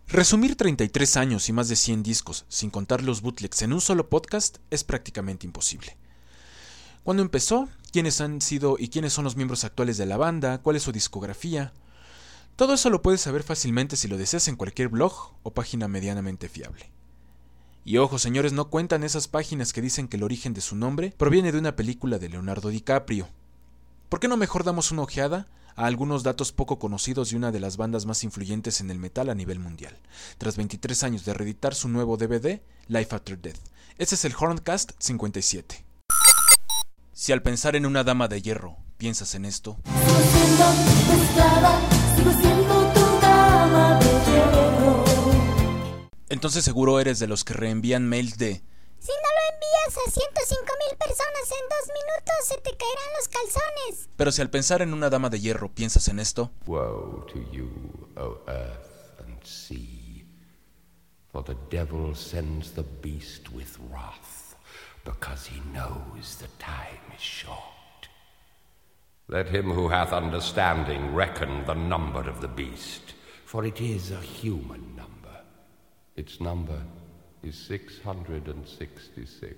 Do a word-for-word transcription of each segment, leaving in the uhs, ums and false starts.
Resumir treinta y tres años y más de cien discos, sin contar los bootlegs, en un solo podcast es prácticamente imposible. ¿Cuándo empezó? ¿Quiénes han sido y quiénes son los miembros actuales de la banda? ¿Cuál es su discografía? Todo eso lo puedes saber fácilmente si lo deseas en cualquier blog o página medianamente fiable. Y ojo, señores, no cuentan esas páginas que dicen que el origen de su nombre proviene de una película de Leonardo DiCaprio. ¿Por qué no mejor damos una ojeada a algunos datos poco conocidos de una de las bandas más influyentes en el metal a nivel mundial, tras veintitrés años de reeditar su nuevo D V D, Life After Death? Este es el Horncast cincuenta y siete. Si al pensar en una dama de hierro, piensas en esto, Sigo siendo tu esclava, sigo siendo tu dama de hierro. entonces seguro eres de los que reenvían mails de Si no lo envías a ciento cinco mil personas en dos minutos, se te caerán los calzones. Pero si al pensar en una dama de hierro piensas en esto, Woe to you, O earth and sea, for the devil sends the beast with wrath, because he knows the time is short. Let him who hath understanding reckon the number of the beast, for it is a human number. Its number is six hundred sixty-six.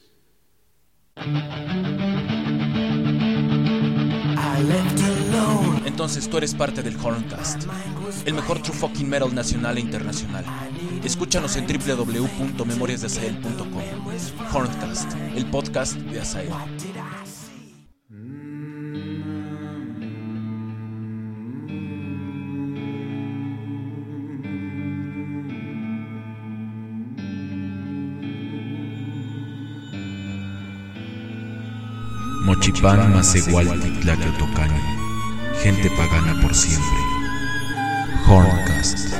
I left alone. entonces tú eres parte del Horncast, el mejor true fucking metal nacional e internacional. Escúchanos en w w w punto memorias de azael punto com. Horncast, el podcast de Azael. Mochipán Macehualti Tlaqueotocani, gente pagana por siempre. Horncast.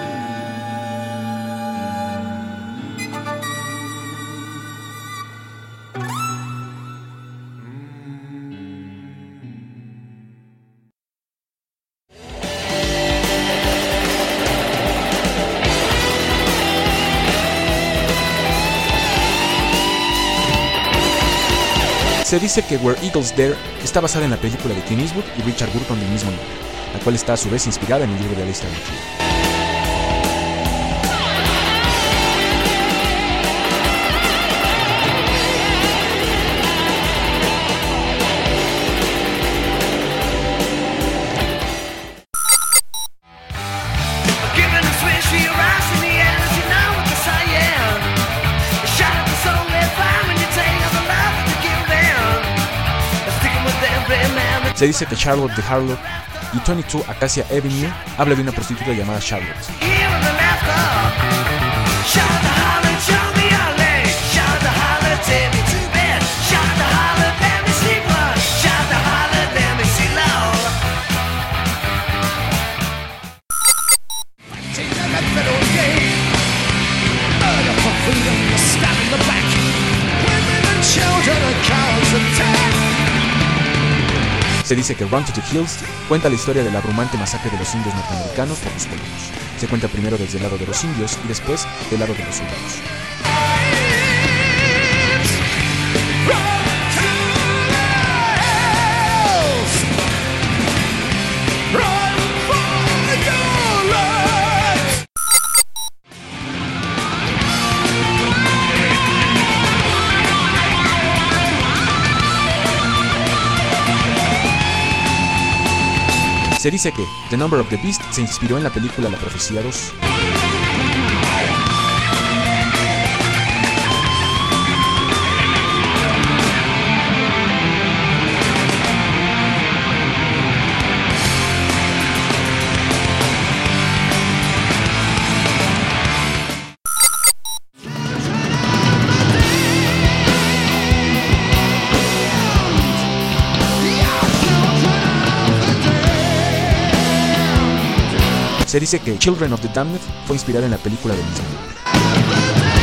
Se dice que Where Eagles Dare está basada en la película de Clint Eastwood y Richard Burton del mismo nombre, la cual está a su vez inspirada en el libro de Alistair McLean. Given a switch, she arrives in the end, you know what to say, yeah. Shut up the soul, they're fine when you take all the love that you give them. Sticking with every man. Se dice que Charlotte de Harlow y veintidós Acacia Avenue habla de una prostituta llamada Charlotte. Here in the laughter. Shout the holler, show me your leg. Shout the holler, take me to bed. Shout the holler, let me sleep well. Shout the holler, let me see low. Take that federal game. Murder for freedom, stab in the back. Women and children are cowards attack. Se dice que Run to the Hills cuenta la historia de la abrumante masacre de los indios norteamericanos por los colonos. Se cuenta primero desde el lado de los indios y después del lado de los soldados. Se dice que The Number of the Beast se inspiró en la película La Profecía dos. Se dice que Children of the Damned fue inspirada en la película del mismo nombre.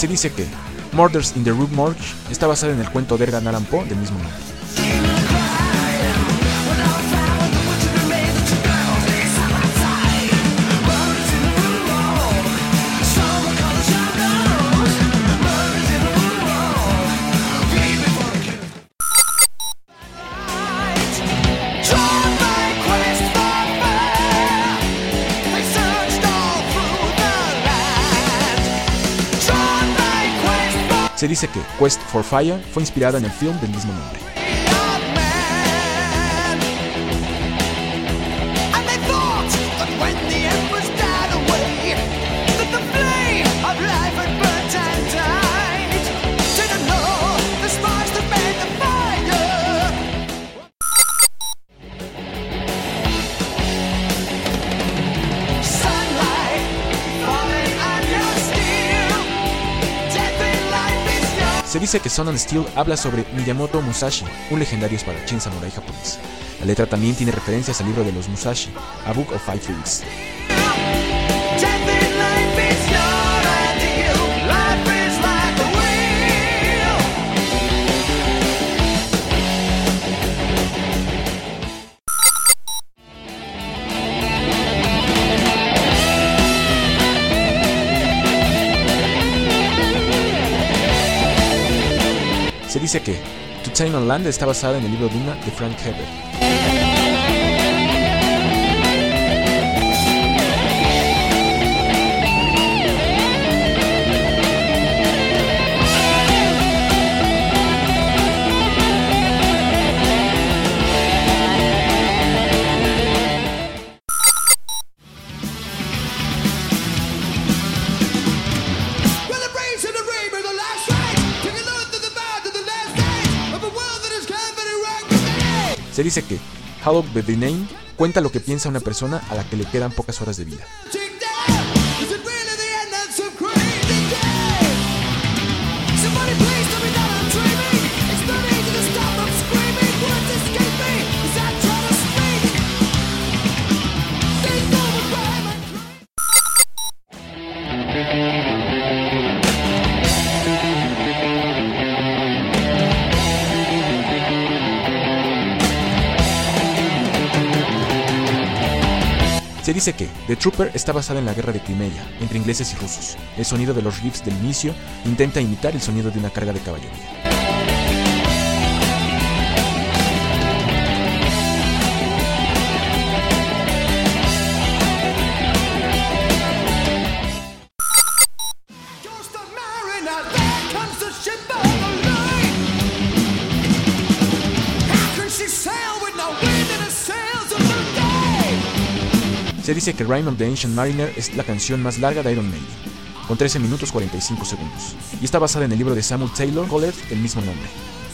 Se dice que Murders in the Rue Morgue está basada en el cuento de Edgar Allan Poe del mismo nombre. Se dice que Quest for Fire fue inspirada en el film del mismo nombre. Se dice que Sun and Steel habla sobre Miyamoto Musashi, un legendario espadachín samurái japonés. La letra también tiene referencias al libro de los Musashi, A Book of Five Rings. Se dice que To Tame on Land está basada en el libro Duna de Frank Herbert. Se dice que Hallowed by the Name cuenta lo que piensa una persona a la que le quedan pocas horas de vida. Se dice que The Trooper está basada en la guerra de Crimea, entre ingleses y rusos. El sonido de los riffs del inicio intenta imitar el sonido de una carga de caballería. Se dice que Rime of the Ancient Mariner es la canción más larga de Iron Maiden, con trece minutos cuarenta y cinco segundos, y está basada en el libro de Samuel Taylor Coleridge del mismo nombre.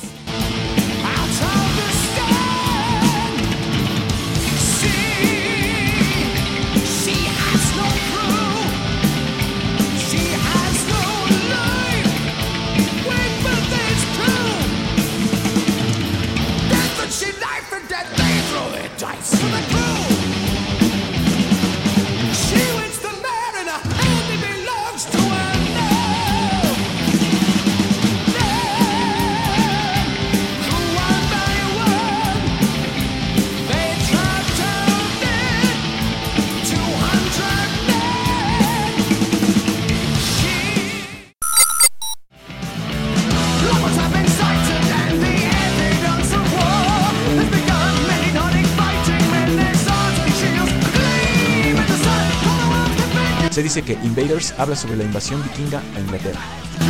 Se dice que Invaders habla sobre la invasión vikinga a Inglaterra.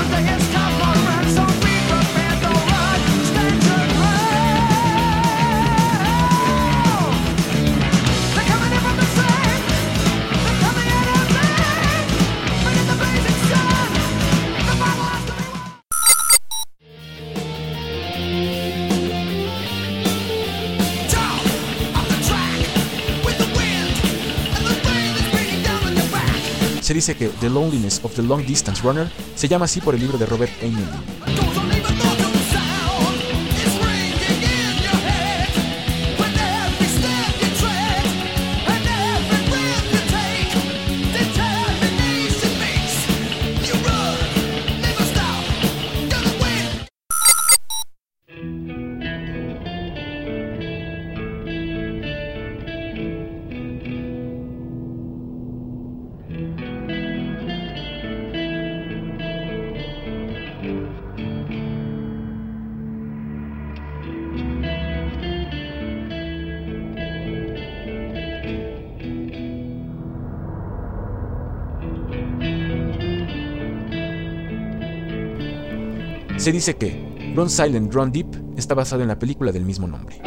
Se dice que The Loneliness of the Long Distance Runner se llama así por el libro de Robert Heinlein. Se dice que Run Silent, Run Deep está basado en la película del mismo nombre.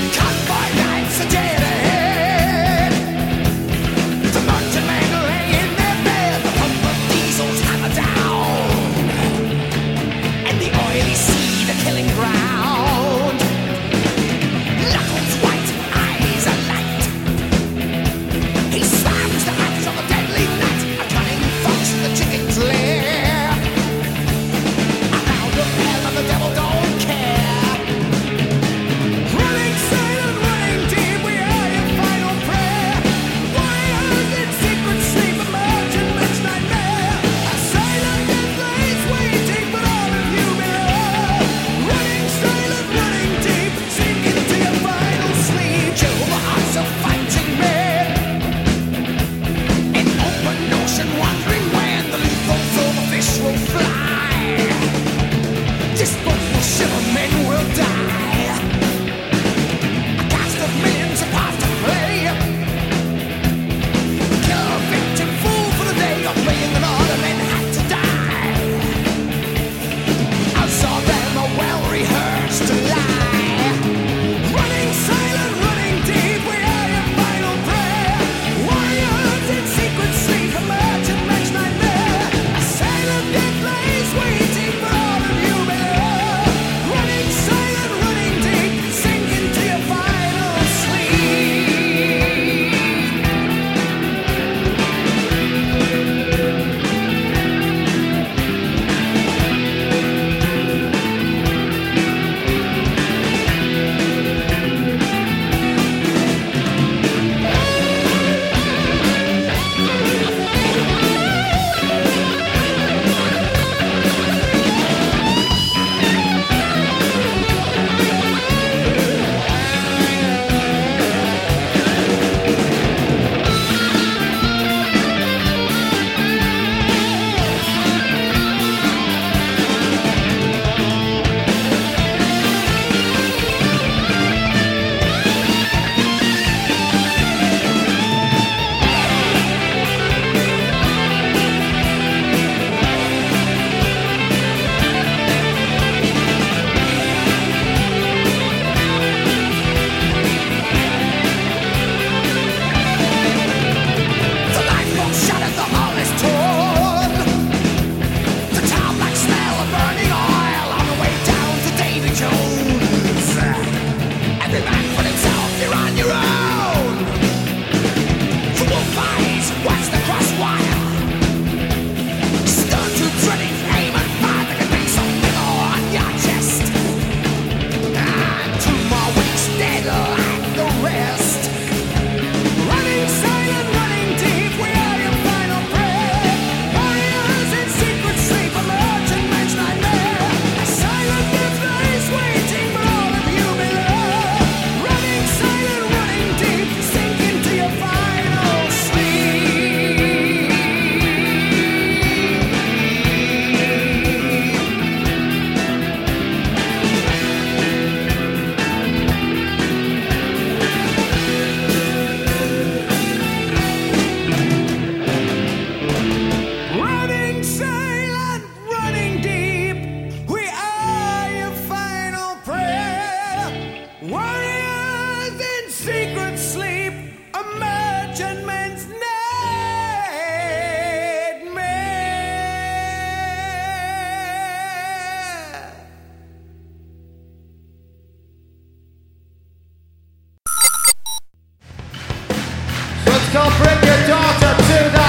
Don't bring your daughter to the...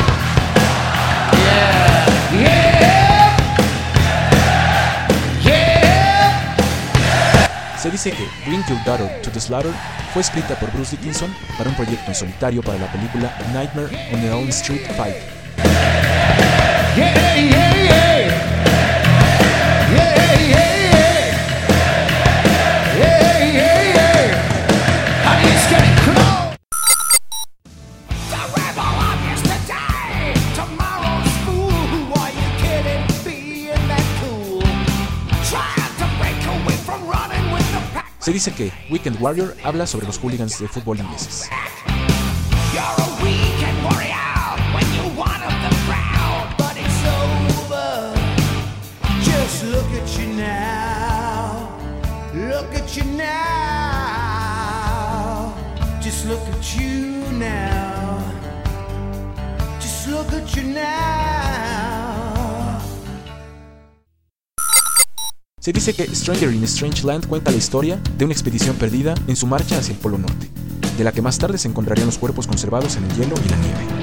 Yeah, yeah, yeah. Se dice que Bring Your Daughter to the Slaughter fue escrita por Bruce Dickinson para un proyecto en solitario para la película Nightmare on Elm Street cinco. Yeah, yeah, yeah. Yeah, yeah, yeah. Yeah, yeah, yeah. And it's getting close. The rebel of yesterday, tomorrow's fool. Who are you kidding? Being that cool. Trying to break away from running with the pack. Se dice que Weekend Warrior habla sobre los hooligans de fútbol ingleses. You're a weekend warrior when you're one of the crowd, but it's over. Just look at you. you now. Just look at you now. Just look at you now. Se dice que Stranger in a Strange Land cuenta la historia de una expedición perdida en su marcha hacia el Polo Norte, de la que más tarde se encontrarían los cuerpos conservados en el hielo y la nieve.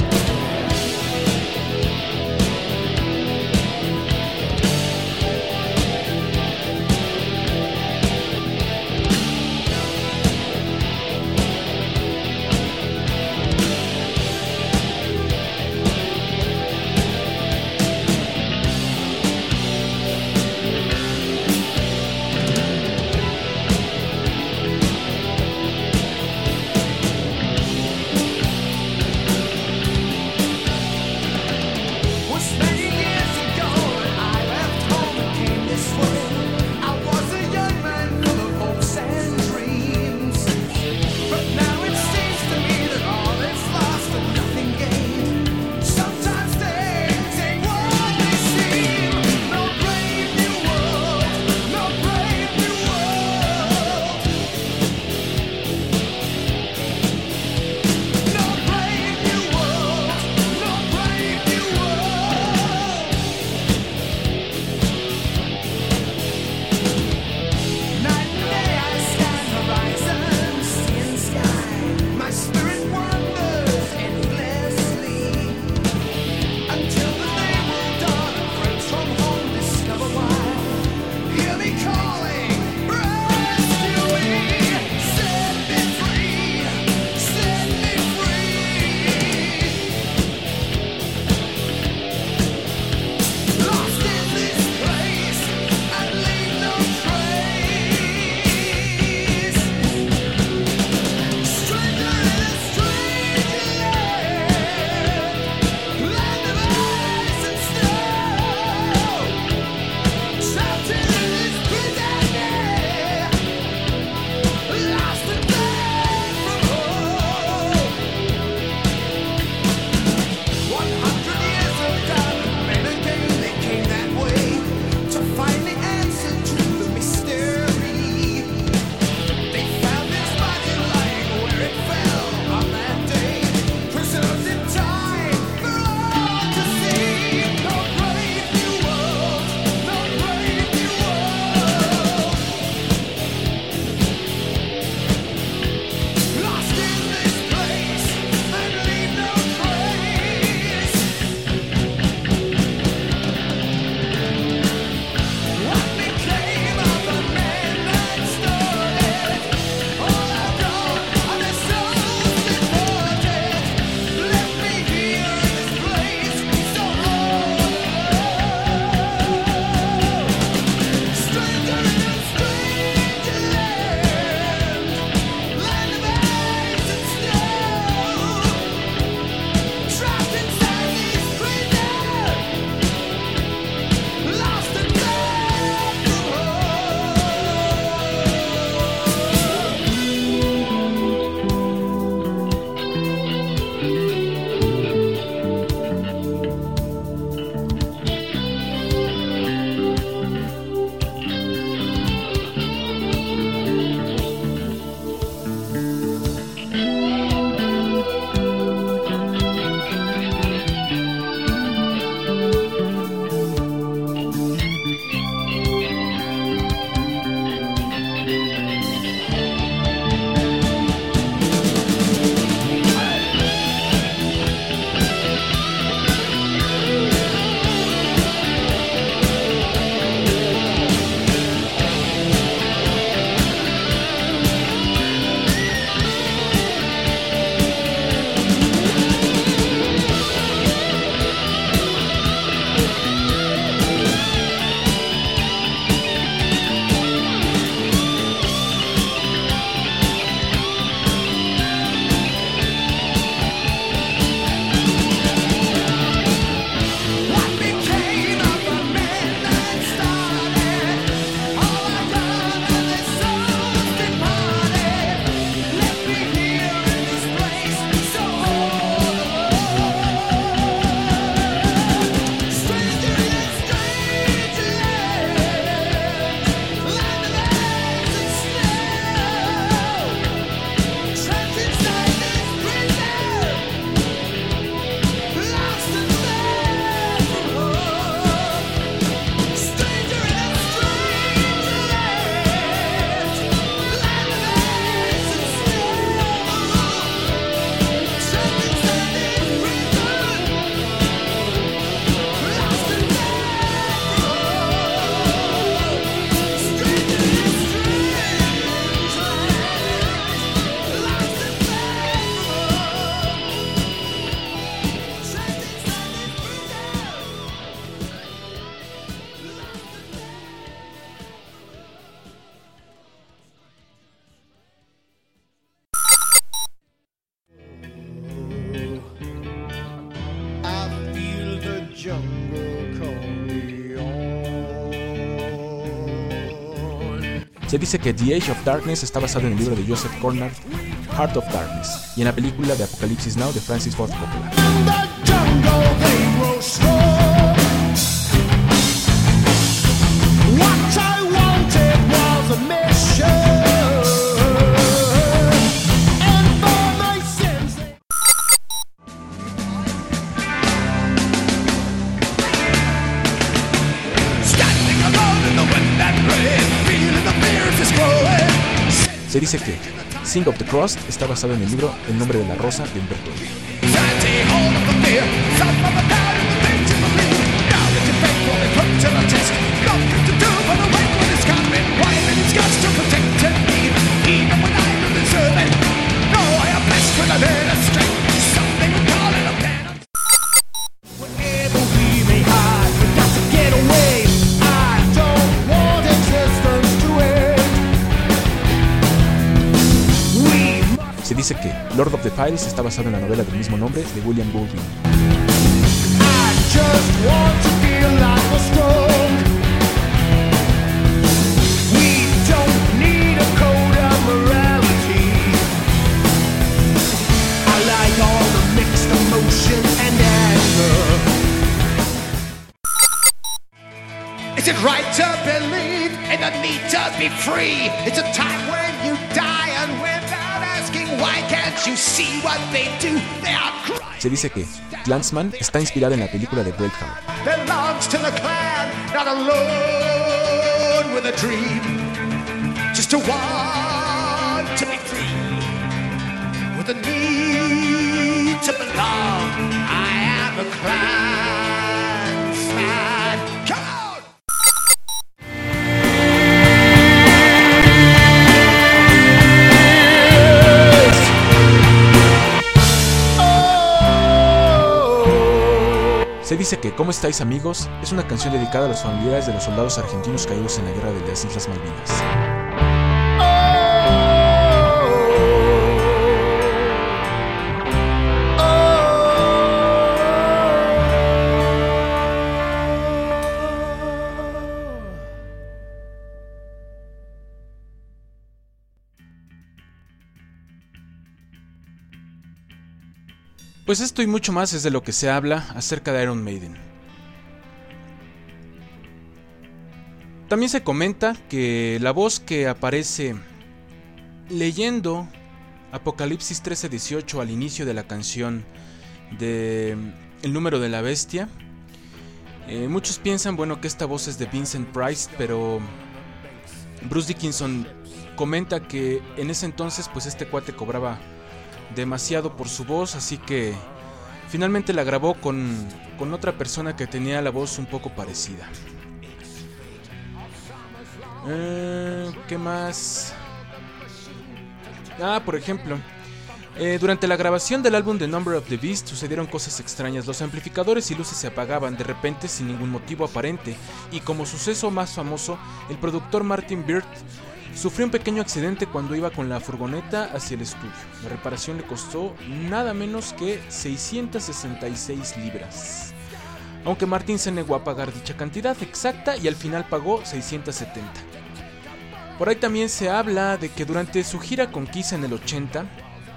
Se dice que The Age of Darkness está basado en el libro de Joseph Conrad, Heart of Darkness, y en la película de Apocalypse Now de Francis Ford Coppola. Se dice que Sing of the Cross está basado en el libro El nombre de la rosa de Humberto Eco. Se dice que Lord of the Files está basado en la novela del mismo nombre de William Golding. Is it right to believe in the need to be free? It's a time when you die and without asking why can't you see what they do? They are crying. Se dice que Clansman está inspirada en la película de Braveheart. Belongs to the clan, not alone with a dream. Just to want to be free, with a need to belong. I am a Klansman. Come on! Se dice que ¿Cómo estáis, amigos? Es una canción dedicada a los familiares de los soldados argentinos caídos en la guerra de las Islas Malvinas. Pues esto y mucho más es de lo que se habla acerca de Iron Maiden. También se comenta que la voz que aparece leyendo Apocalipsis trece dieciocho al inicio de la canción de El número de la bestia, eh, muchos piensan bueno que esta voz es de Vincent Price, pero Bruce Dickinson comenta que en ese entonces pues este cuate cobraba demasiado por su voz, así que finalmente la grabó con, con otra persona que tenía la voz un poco parecida. Eh, ¿Qué más? Ah, por ejemplo, eh, durante la grabación del álbum The Number of the Beast sucedieron cosas extrañas. Los amplificadores y luces se apagaban de repente sin ningún motivo aparente, y como suceso más famoso, el productor Martin Bird sufrió un pequeño accidente cuando iba con la furgoneta hacia el estudio. La reparación le costó nada menos que seiscientas sesenta y seis libras. Aunque Martin se negó a pagar dicha cantidad exacta y al final pagó seiscientas setenta. Por ahí también se habla de que durante su gira con Kiss en el ochenta,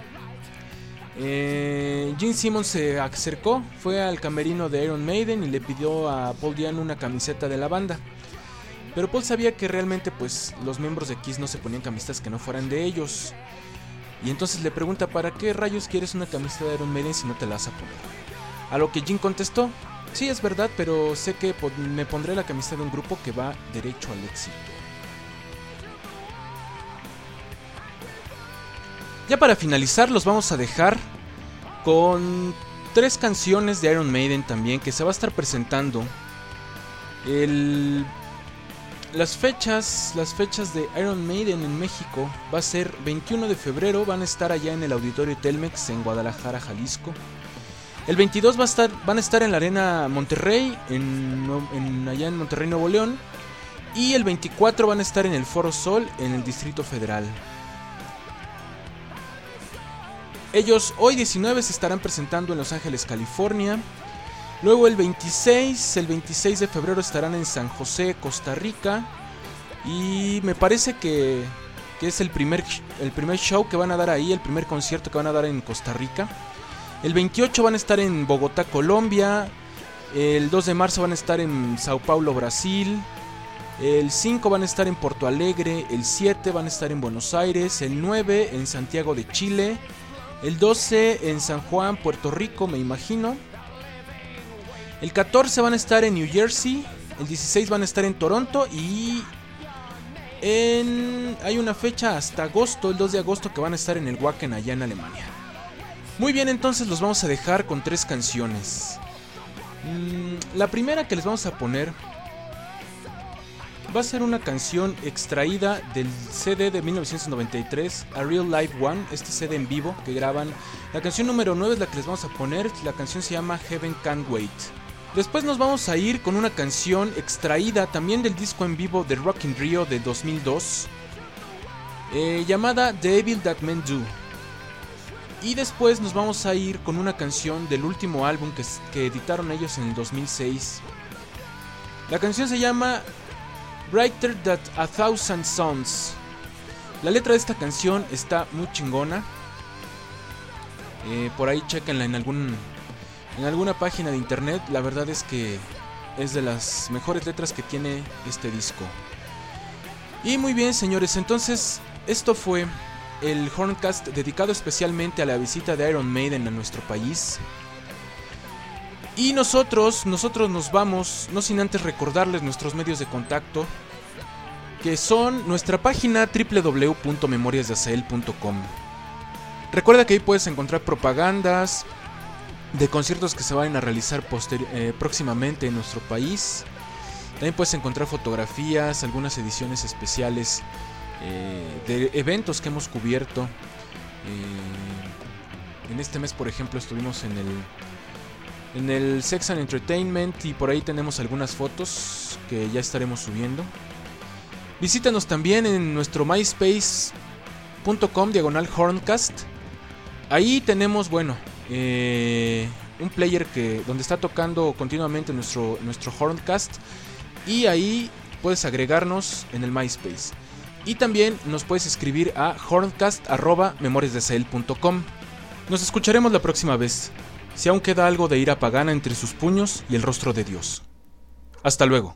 eh, Gene Simmons se acercó, fue al camerino de Iron Maiden y le pidió a Paul Diano una camiseta de la banda. Pero Paul sabía que realmente pues los miembros de Kiss no se ponían camisetas que no fueran de ellos. Y entonces le pregunta, ¿para qué rayos quieres una camiseta de Iron Maiden si no te la vas a poner? A lo que Jim contestó, sí es verdad, pero sé que me pondré la camiseta de un grupo que va derecho al éxito. Ya para finalizar los vamos a dejar con tres canciones de Iron Maiden también que se va a estar presentando. El... Las fechas, las fechas de Iron Maiden en México va a ser veintiuno de febrero, van a estar allá en el Auditorio Telmex en Guadalajara, Jalisco. El veintidós va a estar, van a estar en la Arena Monterrey, en, en, allá en Monterrey, Nuevo León. Y el veinticuatro van a estar en el Foro Sol, en el Distrito Federal. Ellos hoy diecinueve se estarán presentando en Los Ángeles, California. Luego el veintiséis, el veintiséis de febrero estarán en San José, Costa Rica. Y me parece que, que es el primer, el primer show que van a dar ahí, el primer concierto que van a dar en Costa Rica. El veintiocho van a estar en Bogotá, Colombia. El dos de marzo van a estar en Sao Paulo, Brasil. El cinco van a estar en Porto Alegre. El siete van a estar en Buenos Aires. El nueve en Santiago de Chile. El doce en San Juan, Puerto Rico, me imagino. El catorce van a estar en New Jersey. El dieciséis van a estar en Toronto. Y en... hay una fecha hasta agosto, el dos de agosto, que van a estar en el Wacken allá en Alemania. Muy bien, entonces los vamos a dejar con tres canciones. mm, La primera que les vamos a poner va a ser una canción extraída del C D de mil novecientos noventa y tres, A Real Live One, este C D en vivo que graban. La canción número nueve es la que les vamos a poner. La canción se llama Heaven Can't Wait. Después nos vamos a ir con una canción extraída también del disco en vivo de Rock in Rio de dos mil dos, eh, llamada The Evil That Men Do. Y después nos vamos a ir con una canción del último álbum que, que editaron ellos en el dos mil seis. La canción se llama Brighter Than a Thousand Suns. La letra de esta canción está muy chingona. Eh, por ahí chequenla en algún en alguna página de internet. La verdad es que es de las mejores letras que tiene este disco. Y muy bien, señores, entonces esto fue el Horncast dedicado especialmente a la visita de Iron Maiden a nuestro país. Y nosotros, nosotros nos vamos, no sin antes recordarles nuestros medios de contacto, que son nuestra página doble u doble u doble u punto memorias de azael punto com. Recuerda que ahí puedes encontrar propagandas de conciertos que se van a realizar posteri- eh, próximamente en nuestro país. También puedes encontrar fotografías, algunas ediciones especiales eh, de eventos que hemos cubierto. Eh, en este mes, por ejemplo, estuvimos en el en el Sex and Entertainment y por ahí tenemos algunas fotos que ya estaremos subiendo. Visítanos también en nuestro myspace punto com diagonal Horncast. Ahí tenemos, bueno, eh, un player que donde está tocando continuamente nuestro, nuestro Horncast. Y ahí puedes agregarnos en el MySpace. Y también nos puedes escribir a horncast arroba memorias de azael punto com. Nos escucharemos la próxima vez, si aún queda algo de ira pagana entre sus puños y el rostro de Dios. Hasta luego.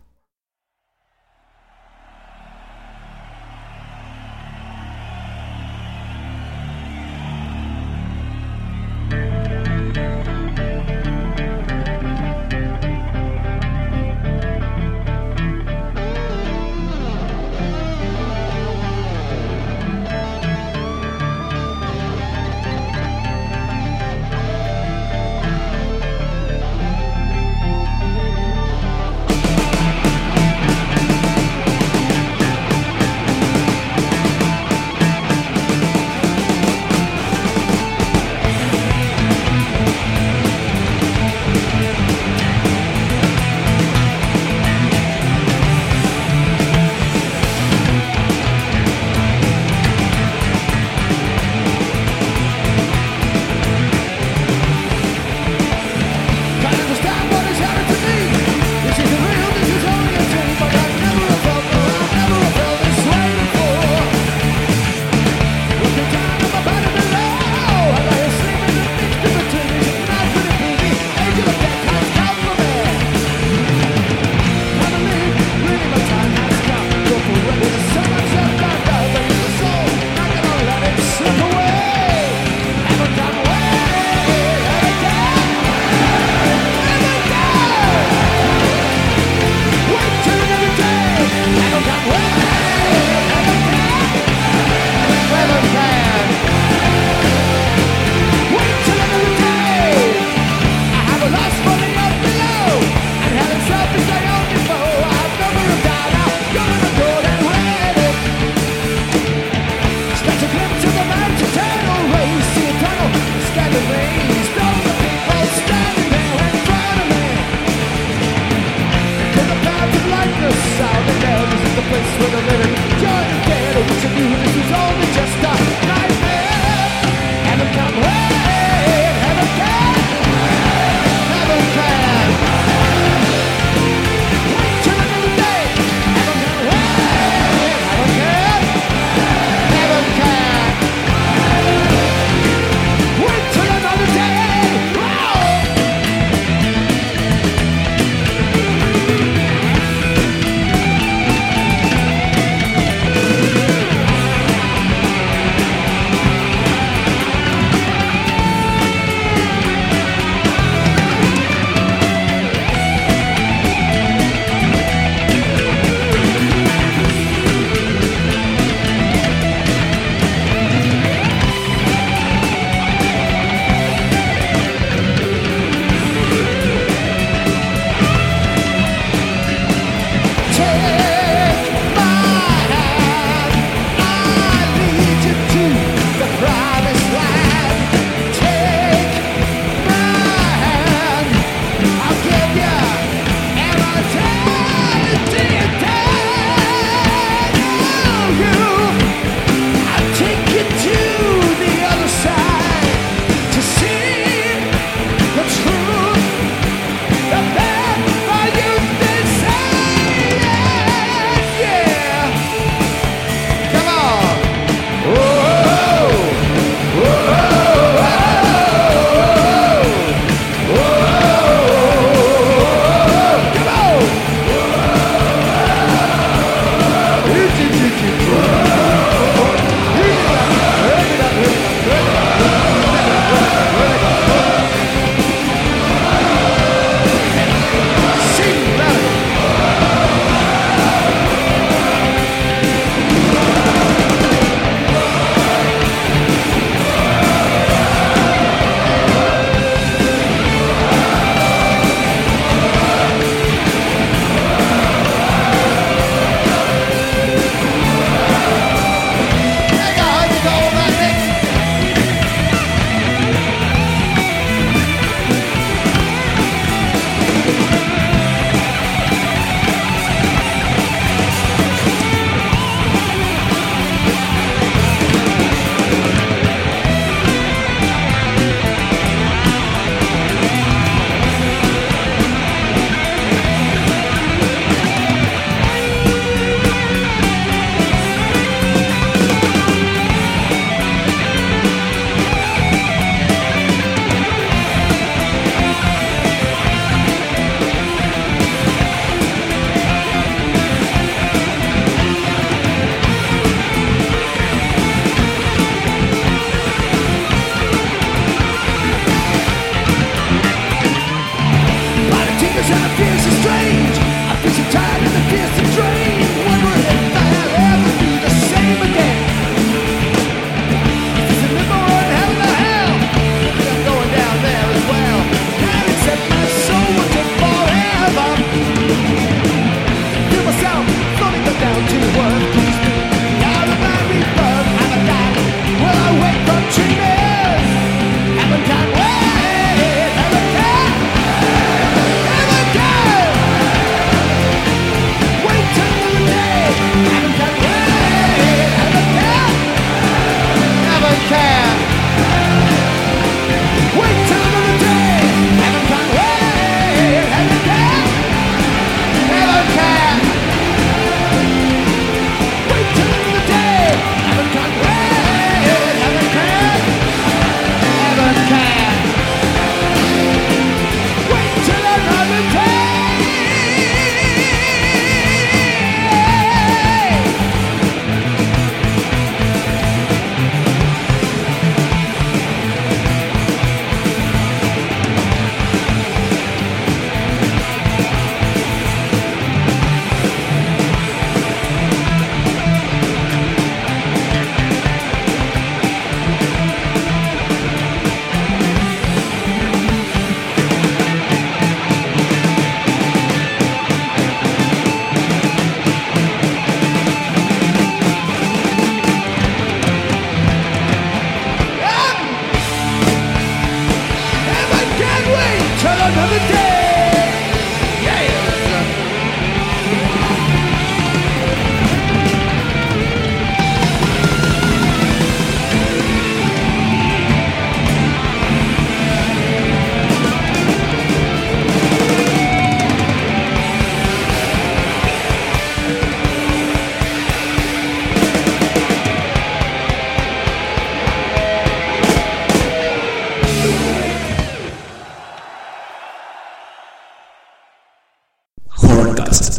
Hey!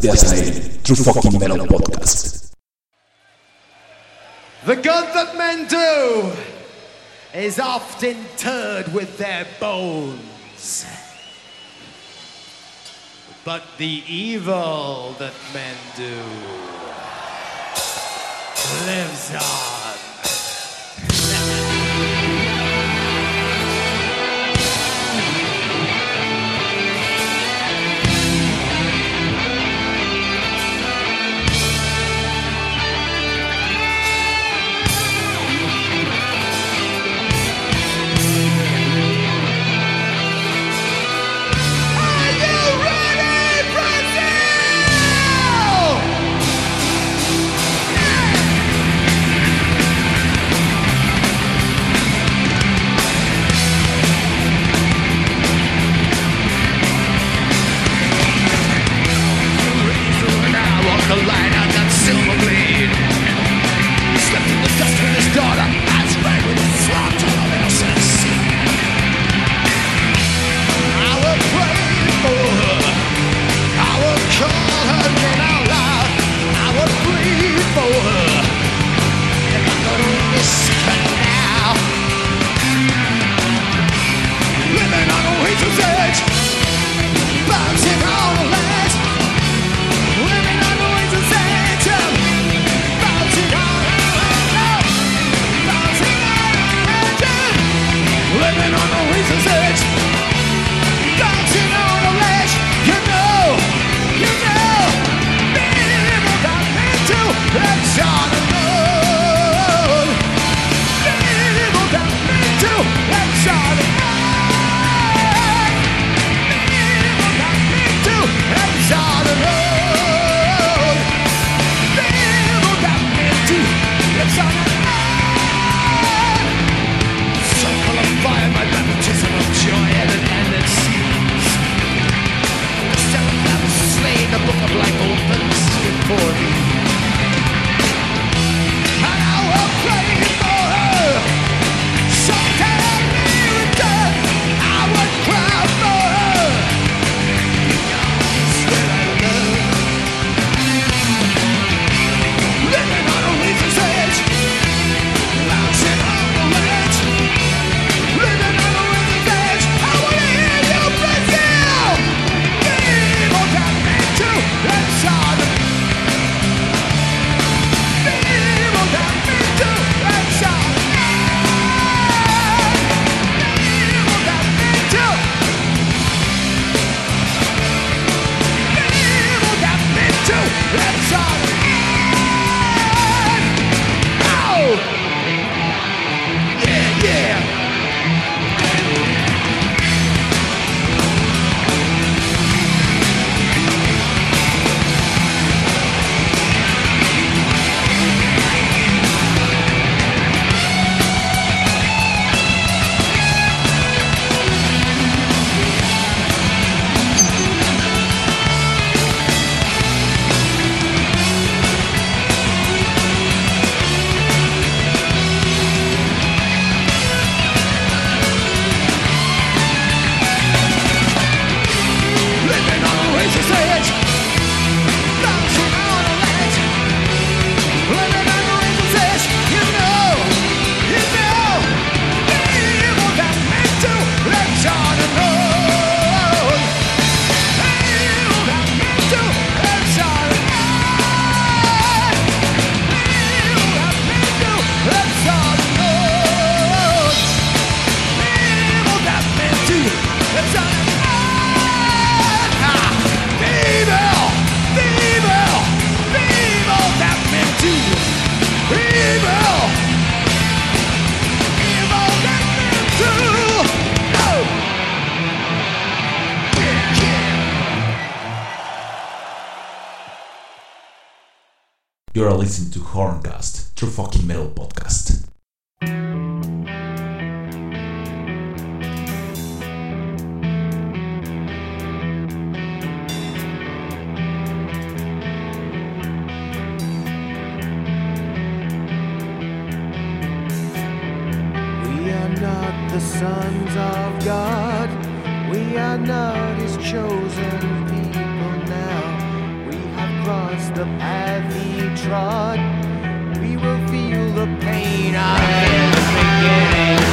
de Azael, True Fucking Metal Podcast. The good that men do is often interred with their bones. But the evil that men do lives on. The light of that silver blade slept in the dust with his daughter and spread with his sword to the else's sea. I will pray for her, I will call her name out loud, I will plead for her, if I'm gonna risk her now. Living on a razor's edge, bouncing on the ledge, living on the razor's edge, bouncing on the ledge, bouncing on the edge, living on the razor's edge, bouncing on the ledge. You know, you know, people got me too. Let's on the road. People got me too. Let's on the road. People got me too. Let's on the road. People got me too. Let's on the road. Circle of fire, my baptism of joy and an endless seas. The seventh that was slain, the book of life opens before me. And I will pray for her. So tell me return. I would cry for her. Swear I love. Living on a razor's edge, bouncing on the ledge. Living on a razor's edge. I wanna hear you, Brazil. People got me too. Let's on the. People got me too. Let's on the. People got me too. People got me too. Let's on the. Oh! Yeah, yeah. Living on a razor's edge, bouncing on a ledge. Living on a razor's edge, you know, you know. People got me too. Let's on the road. People got me too. Let's on the road. People got me too. Let's on the road. People got me too. Let's on the road. Ah, People, people, people got me too. People, people got me too. Oh. Yeah, yeah. You are listening to Horncast, True Fucking Metal Podcast. We are not the sons of God. We are not his chosen people now. We across the path he trod, we will feel the pain of his beginning.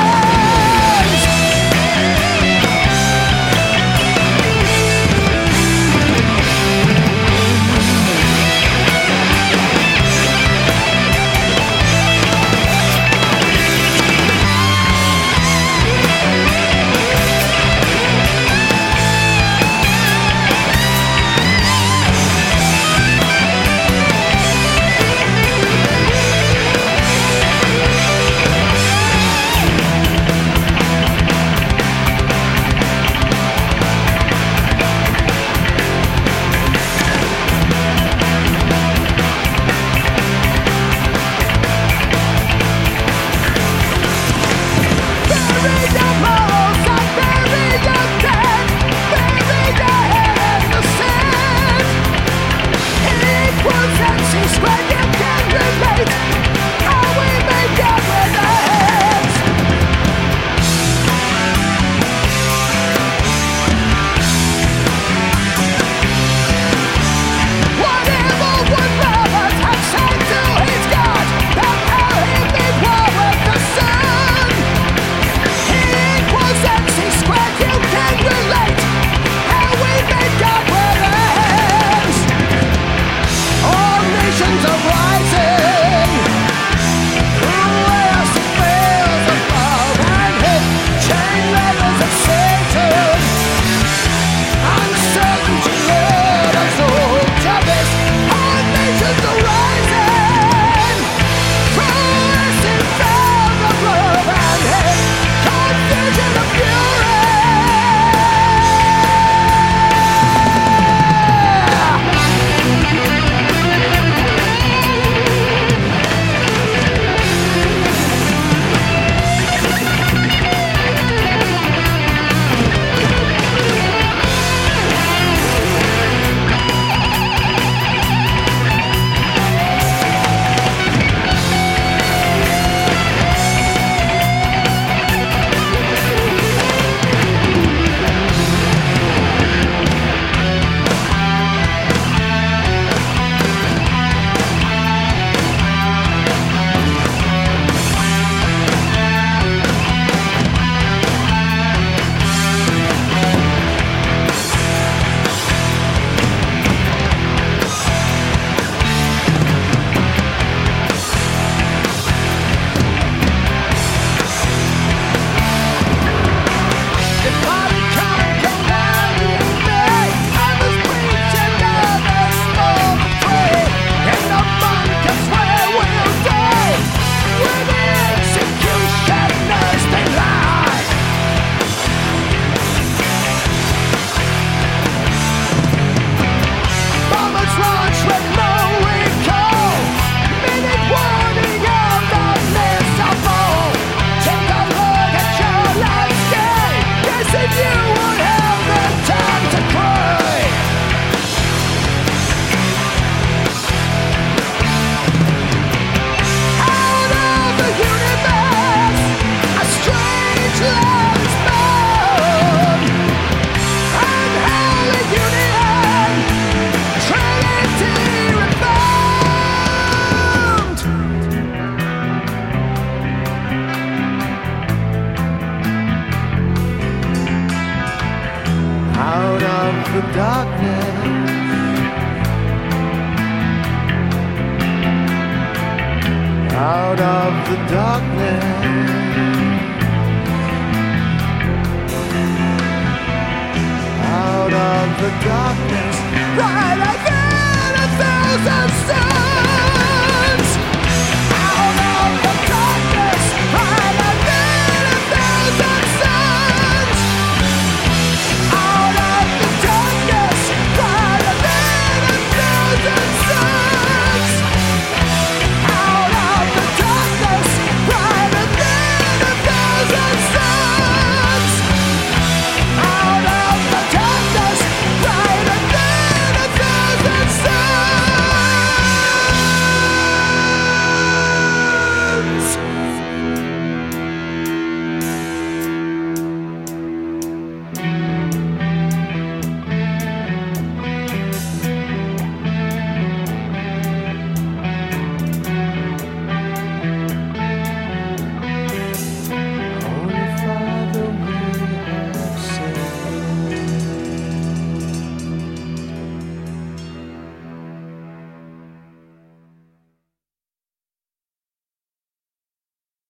Thank out of the darkness. Out of the darkness, right again.